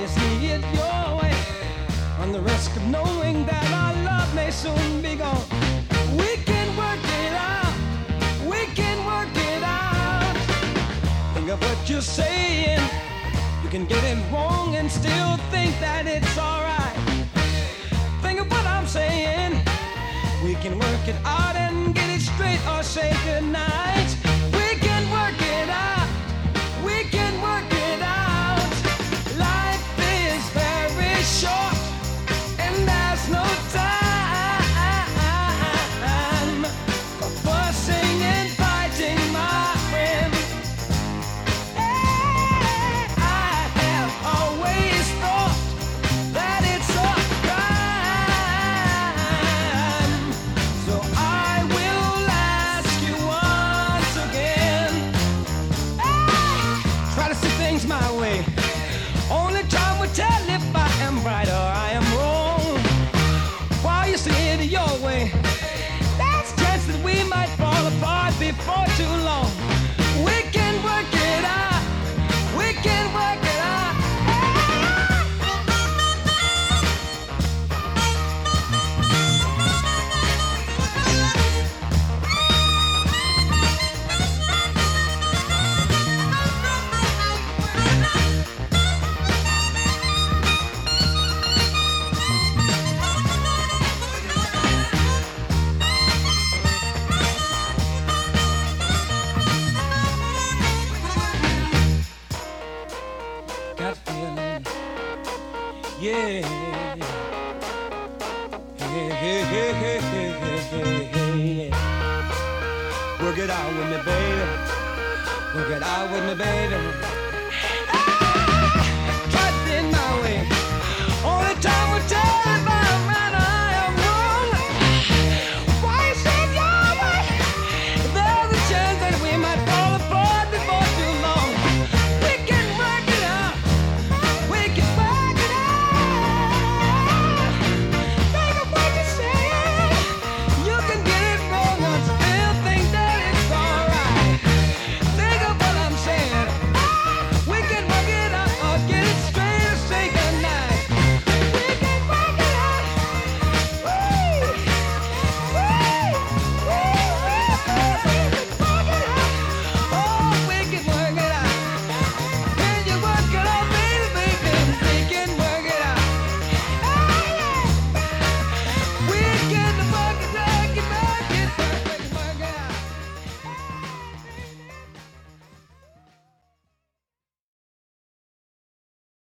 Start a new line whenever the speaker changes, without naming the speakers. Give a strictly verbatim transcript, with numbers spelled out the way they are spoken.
you see it your way, on the risk of knowing that our love may soon be gone. We can work it out, we can work it out. Think of what you're saying, you can get it wrong and still think that it's alright. Think of what I'm saying, we can work it out and get it straight or say goodnight. We can work it out, we can work it out. Life is very short and there's no time for fussing and fighting, my friend. I have always thought that it's a crime, so I will ask you once again. Try to see things my way. Only time will tell if I am right or I am wrong. While you see it your way, there's a chance that we might fall apart before too long. We can work it out, we can work it out. Got a feeling, yeah. Hey, hey, hey, hey, hey, hey, hey, yeah. Work it out with me, baby. Work it out with me, baby.